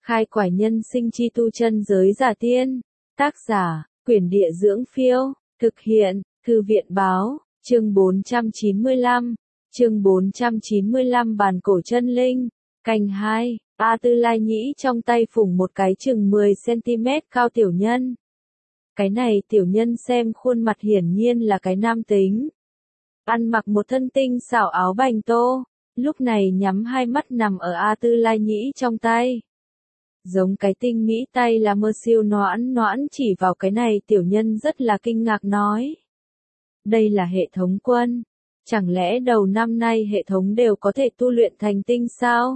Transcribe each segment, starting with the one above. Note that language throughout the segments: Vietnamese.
Khai quải nhân sinh chi tu chân giới giả tiên. Tác giả, Quyển Địa Dưỡng Phiêu. Thực hiện, Thư viện Báo. Chương 495. Chương 495 Bàn cổ chân linh. Canh 2. A Tư Lai Nhĩ trong tay phủng một cái chừng 10cm cao tiểu nhân. Cái này tiểu nhân xem khuôn mặt hiển nhiên là cái nam tính. Ăn mặc một thân tinh xảo áo bành tô, lúc này nhắm hai mắt nằm ở A Tư Lai Nhĩ trong tay. Giống cái tinh mỹ tay là mơ siêu noãn noãn chỉ vào cái này tiểu nhân rất là kinh ngạc nói. Đây là hệ thống quân. Chẳng lẽ đầu năm nay hệ thống đều có thể tu luyện thành tinh sao?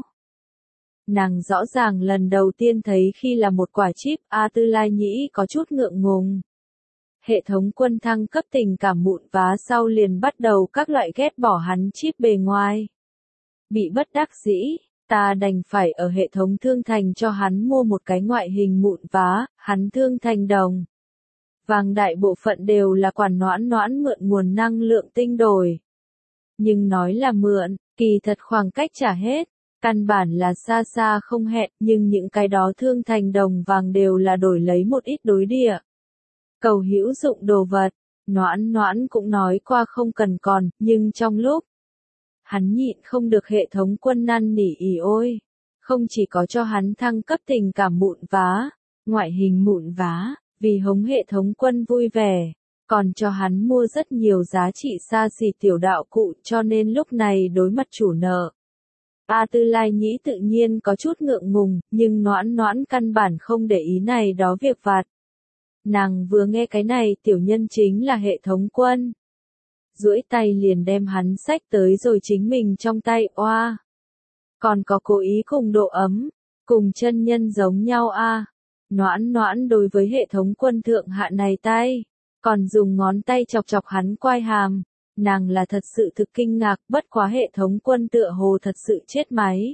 Nàng rõ ràng lần đầu tiên thấy khi là một quả chip, A Tư Lai Nhĩ có chút ngượng ngùng. Hệ thống quân thăng cấp tình cảm mụn vá sau liền bắt đầu các loại ghét bỏ hắn chip bề ngoài. Bị bất đắc dĩ, ta đành phải ở hệ thống thương thành cho hắn mua một cái ngoại hình mụn vá, hắn thương thành đồng. Vàng đại bộ phận đều là quản noãn noãn mượn nguồn năng lượng tinh đổi. Nhưng nói là mượn, kỳ thật khoảng cách trả hết. Căn bản là xa xa không hẹn, nhưng những cái đó thương thành đồng vàng đều là đổi lấy một ít đối địa. Cầu hữu dụng đồ vật, noãn noãn cũng nói qua không cần còn, nhưng trong lúc hắn nhịn không được hệ thống quân năn nỉ ỉ ôi. Không chỉ có cho hắn thăng cấp tình cảm mụn vá, ngoại hình mụn vá, vì hống hệ thống quân vui vẻ, còn cho hắn mua rất nhiều giá trị xa xỉ tiểu đạo cụ cho nên lúc này đối mặt chủ nợ. A Tư Lai Nhĩ tự nhiên có chút ngượng ngùng, nhưng noãn noãn căn bản không để ý này đó việc vặt. Nàng vừa nghe cái này tiểu nhân chính là hệ thống quân. Duỗi tay liền đem hắn xách tới rồi chính mình trong tay oa. Còn có cố ý cùng độ ấm, cùng chân nhân giống nhau a. Noãn noãn đối với hệ thống quân thượng hạ này tay, còn dùng ngón tay chọc chọc hắn quai hàm. Nàng là thật sự thực kinh ngạc, bất quá hệ thống quân tựa hồ thật sự chết máy.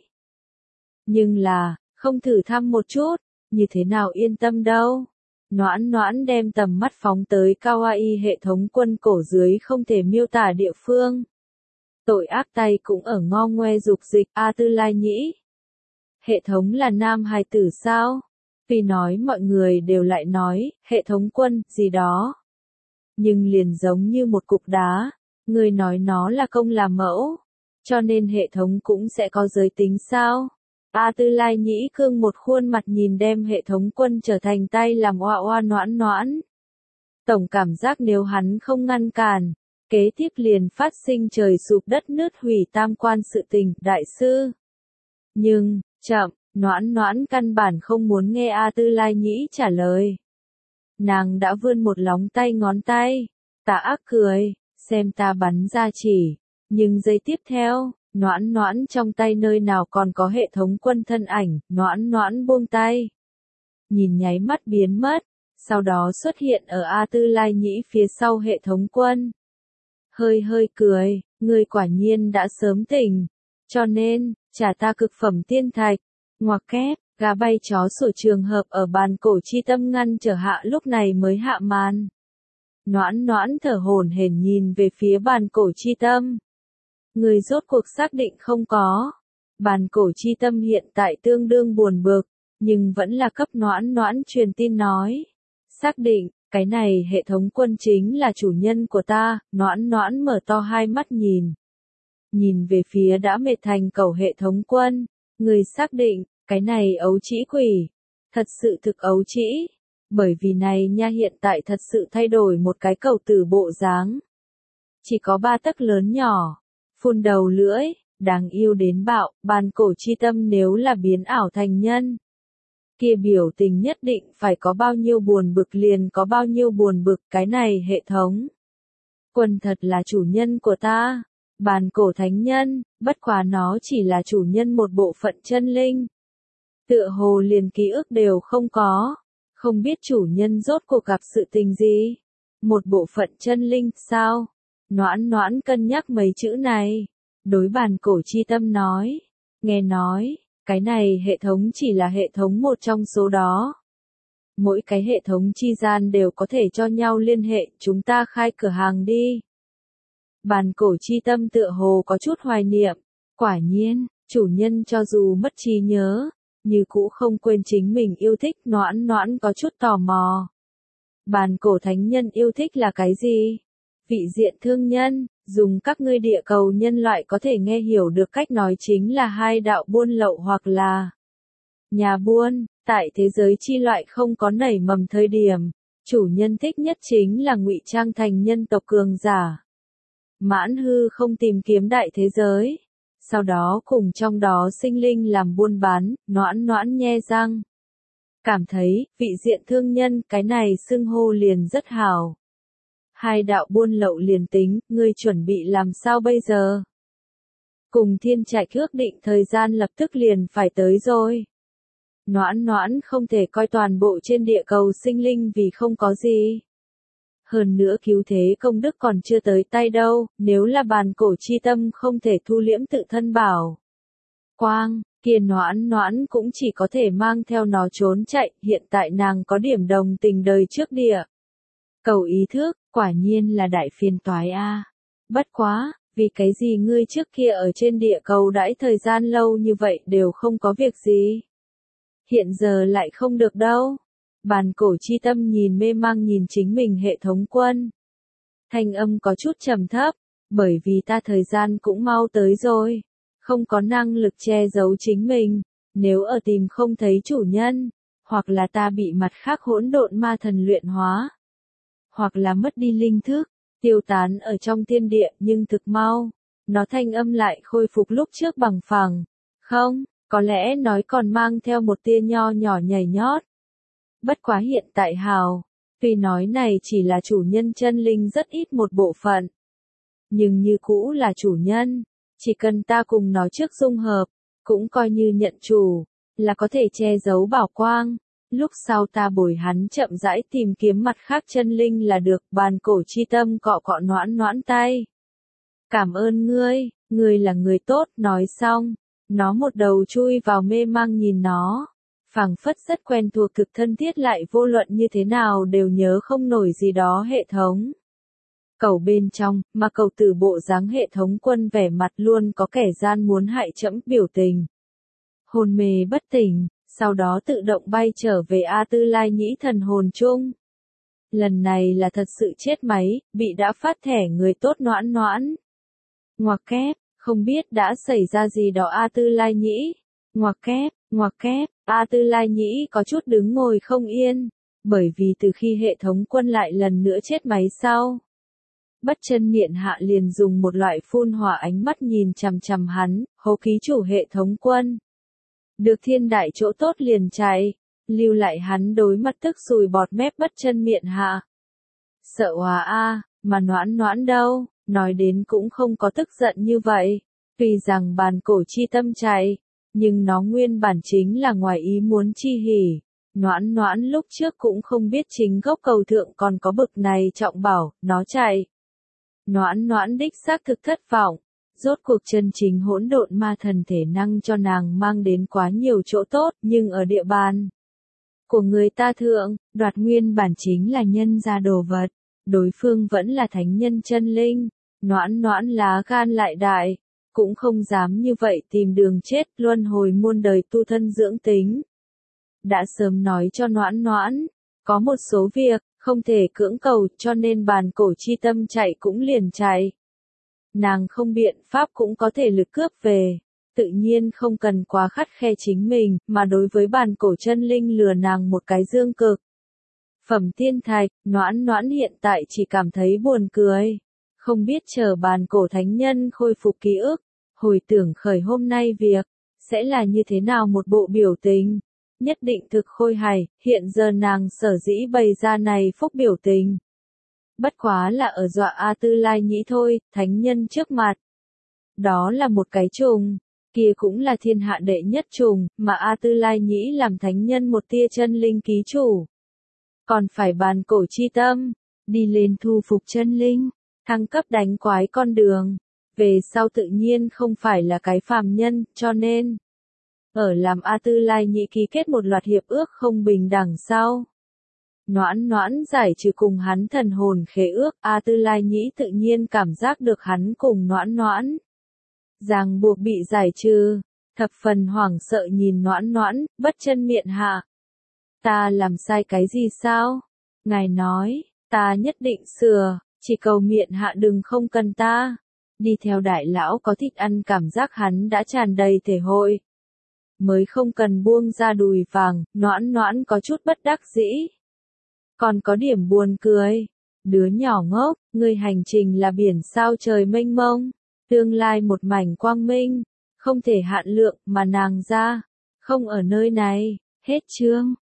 Nhưng là, không thử thăm một chút, như thế nào yên tâm đâu. Noãn noãn đem tầm mắt phóng tới kawaii hệ thống quân cổ dưới không thể miêu tả địa phương. Tội ác tay cũng ở ngo ngoe dục dịch A Tư Lai Nhĩ. Hệ thống là nam hài tử sao? Vì nói mọi người đều lại nói, hệ thống quân, gì đó. Nhưng liền giống như một cục đá. Người nói nó là công làm mẫu, cho nên hệ thống cũng sẽ có giới tính sao? A Tư Lai Nhĩ cương một khuôn mặt nhìn đem hệ thống quân trở thành tay làm oa oa noãn noãn. Tổng cảm giác nếu hắn không ngăn cản, kế tiếp liền phát sinh trời sụp đất nứt hủy tam quan sự tình, đại sư. Nhưng, chậm, noãn noãn căn bản không muốn nghe A Tư Lai Nhĩ trả lời. Nàng đã vươn một lóng tay ngón tay, tà ác cười. Xem ta bắn ra chỉ, nhưng giây tiếp theo, noãn noãn trong tay nơi nào còn có hệ thống quân thân ảnh, noãn noãn buông tay. Nhìn nháy mắt biến mất, sau đó xuất hiện ở A Tư Lai Nhĩ phía sau hệ thống quân. Hơi hơi cười, ngươi quả nhiên đã sớm tỉnh, cho nên, trả ta cực phẩm tiên thạch, ngoặc kép, gà bay chó sủa trường hợp ở bàn cổ chi tâm ngăn trở hạ lúc này mới hạ màn. Noãn noãn thở hổn hển nhìn về phía bàn cổ chi tâm. Người rốt cuộc xác định không có. Bàn cổ chi tâm hiện tại tương đương buồn bực, nhưng vẫn là cấp noãn noãn truyền tin nói. Xác định, cái này hệ thống quân chính là chủ nhân của ta, noãn noãn mở to hai mắt nhìn. Nhìn về phía đã mệt thành cầu hệ thống quân, người xác định, cái này ấu trĩ quỷ. Thật sự thực ấu trĩ. Bởi vì này nha hiện tại thật sự thay đổi một cái cầu tử bộ dáng. Chỉ có 3 tấc lớn nhỏ, phun đầu lưỡi, đáng yêu đến bạo, bàn cổ chi tâm nếu là biến ảo thành nhân. Kia biểu tình nhất định phải có bao nhiêu buồn bực liền có bao nhiêu buồn bực cái này hệ thống. Quân thật là chủ nhân của ta, bàn cổ thánh nhân, bất quá nó chỉ là chủ nhân một bộ phận chân linh. Tựa hồ liền ký ức đều không có. Không biết chủ nhân rốt cuộc gặp sự tình gì? Một bộ phận chân linh, sao? Noãn noãn cân nhắc mấy chữ này. Đối bàn cổ chi tâm nói. Nghe nói, cái này hệ thống chỉ là hệ thống một trong số đó. Mỗi cái hệ thống chi gian đều có thể cho nhau liên hệ, chúng ta khai cửa hàng đi. Bàn cổ chi tâm tựa hồ có chút hoài niệm. Quả nhiên, chủ nhân cho dù mất trí nhớ, như cũ không quên chính mình yêu thích. Noãn noãn có chút tò mò. Bàn cổ thánh nhân yêu thích là cái gì? Vị diện thương nhân, dùng các ngươi địa cầu nhân loại có thể nghe hiểu được cách nói chính là hai đạo buôn lậu hoặc là nhà buôn. Tại thế giới chi loại không có nảy mầm thời điểm, chủ nhân thích nhất chính là ngụy trang thành nhân tộc cường giả. Mãn hư không tìm kiếm đại thế giới, sau đó cùng trong đó sinh linh làm buôn bán. Noãn noãn nhe răng. Cảm thấy, vị diện thương nhân, cái này xưng hô liền rất hào. Hai đạo buôn lậu liền tính, ngươi chuẩn bị làm sao bây giờ? Cùng Thiên Trạch ước định thời gian lập tức liền phải tới rồi. Noãn noãn không thể coi toàn bộ trên địa cầu sinh linh vì không có gì. Hơn nữa cứu thế công đức còn chưa tới tay đâu, nếu là bàn cổ chi tâm không thể thu liễm tự thân bảo quang, kia noãn noãn cũng chỉ có thể mang theo nó trốn chạy. Hiện tại nàng có điểm đồng tình đời trước địa cầu ý thức, quả nhiên là đại phiền toái a. Bất quá, vì cái gì ngươi trước kia ở trên địa cầu đãi thời gian lâu như vậy đều không có việc gì? Hiện giờ lại không được đâu. Bàn cổ chi tâm nhìn mê mang nhìn chính mình hệ thống quân. Thanh âm có chút trầm thấp, bởi vì ta thời gian cũng mau tới rồi. Không có năng lực che giấu chính mình, nếu ở tìm không thấy chủ nhân, hoặc là ta bị mặt khác hỗn độn ma thần luyện hóa, hoặc là mất đi linh thức, tiêu tán ở trong thiên địa. Nhưng thực mau, nó thanh âm lại khôi phục lúc trước bằng phẳng. Không, có lẽ nói còn mang theo một tia nho nhỏ nhảy nhót. Bất quá hiện tại hào, tuy nói này chỉ là chủ nhân chân linh rất ít một bộ phận, nhưng như cũ là chủ nhân, chỉ cần ta cùng nó trước dung hợp, cũng coi như nhận chủ, là có thể che giấu bảo quang. Lúc sau ta bồi hắn chậm rãi tìm kiếm mặt khác chân linh là được. Bàn cổ chi tâm cọ cọ noãn noãn tay. Cảm ơn ngươi, ngươi là người tốt. Nói xong, nó một đầu chui vào mê mang nhìn nó. Phảng phất rất quen thuộc cực thân thiết lại vô luận như thế nào đều nhớ không nổi gì đó hệ thống. Cầu bên trong, mà cầu tử bộ dáng hệ thống quân vẻ mặt luôn có kẻ gian muốn hại trẫm biểu tình. Hôn mê bất tỉnh, sau đó tự động bay trở về A Tư Lai Nhĩ thần hồn chung. Lần này là thật sự chết máy, bị đã phát thẻ người tốt noãn noãn. Ngoặc kép, không biết đã xảy ra gì đó A Tư Lai Nhĩ. Ngoặc kép, A Tư Lai Nhĩ có chút đứng ngồi không yên, bởi vì từ khi hệ thống quân lại lần nữa chết máy sau. Bất chân miệng hạ liền dùng một loại phun hỏa ánh mắt nhìn chằm chằm hắn, hô ký chủ hệ thống quân. Được thiên đại chỗ tốt liền chạy, lưu lại hắn đối mặt tức sùi bọt mép bất chân miệng hạ. Sợ hòa a, mà noãn noãn đâu, nói đến cũng không có tức giận như vậy, tuy rằng bàn cổ chi tâm chạy, nhưng nó nguyên bản chính là ngoài ý muốn chi hỉ. Noãn noãn lúc trước cũng không biết chính gốc cầu thượng còn có bực này trọng bảo, nó chạy. Noãn noãn đích xác thực thất vọng, rốt cuộc chân chính hỗn độn ma thần thể năng cho nàng mang đến quá nhiều chỗ tốt, nhưng ở địa bàn của người ta thượng, đoạt nguyên bản chính là nhân gia đồ vật, đối phương vẫn là thánh nhân chân linh, noãn noãn lá gan lại đại, cũng không dám như vậy tìm đường chết, luân hồi muôn đời tu thân dưỡng tính. Đã sớm nói cho noãn noãn, có một số việc, không thể cưỡng cầu, cho nên bàn cổ chi tâm chạy cũng liền chạy. Nàng không biện pháp cũng có thể lực cướp về, tự nhiên không cần quá khắt khe chính mình, mà đối với bàn cổ chân linh lừa nàng một cái dương cực. Phẩm thiên thạch, noãn noãn hiện tại chỉ cảm thấy buồn cười. Không biết chờ bàn cổ thánh nhân khôi phục ký ức, hồi tưởng khởi hôm nay việc, sẽ là như thế nào một bộ biểu tình. Nhất định thực khôi hài, hiện giờ nàng sở dĩ bày ra này phúc biểu tình. Bất quá là ở dọa A Tư Lai Nhĩ thôi, thánh nhân trước mặt. Đó là một cái trùng, kia cũng là thiên hạ đệ nhất trùng, mà A Tư Lai Nhĩ làm thánh nhân một tia chân linh ký chủ. Còn phải bàn cổ chi tâm, đi lên thu phục chân linh, thăng cấp đánh quái con đường. Về sau tự nhiên không phải là cái phàm nhân, cho nên ở làm A Tư Lai Nhĩ ký kết một loạt hiệp ước không bình đẳng sau. Noãn noãn giải trừ cùng hắn thần hồn khế ước, A Tư Lai Nhĩ tự nhiên cảm giác được hắn cùng noãn noãn. Ràng buộc bị giải trừ, thập phần hoảng sợ nhìn Noãn Noãn, bất chân miệng hạ. Ta làm sai cái gì sao? Ngài nói, ta nhất định sửa, chỉ cầu miệng hạ đừng không cần ta. Đi theo đại lão có thích ăn cảm giác hắn đã tràn đầy thể hội. Mới không cần buông ra đùi vàng, Noãn Noãn có chút bất đắc dĩ. Còn có điểm buồn cười. Đứa nhỏ ngốc, người hành trình là biển sao trời mênh mông, tương lai một mảnh quang minh, không thể hạn lượng mà nàng ra, không ở nơi này, hết chương.